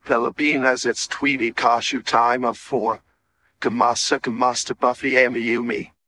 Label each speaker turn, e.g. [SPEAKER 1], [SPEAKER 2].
[SPEAKER 1] Pilipinas, it's Tweety Kashu time of 4. Kamasa Kamasta Buffy Amiyumi.